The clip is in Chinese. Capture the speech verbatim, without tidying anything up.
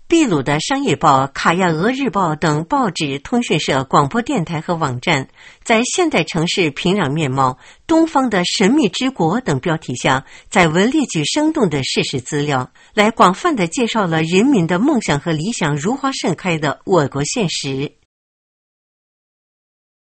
秘鲁的商业报、卡亚俄日报等报纸、通讯社、广播电台和网站，在现代城市平壤面貌、东方的神秘之国等标题下，载文列举生动的事实资料，来广泛地介绍了人民的梦想和理想如花盛开的我国现实。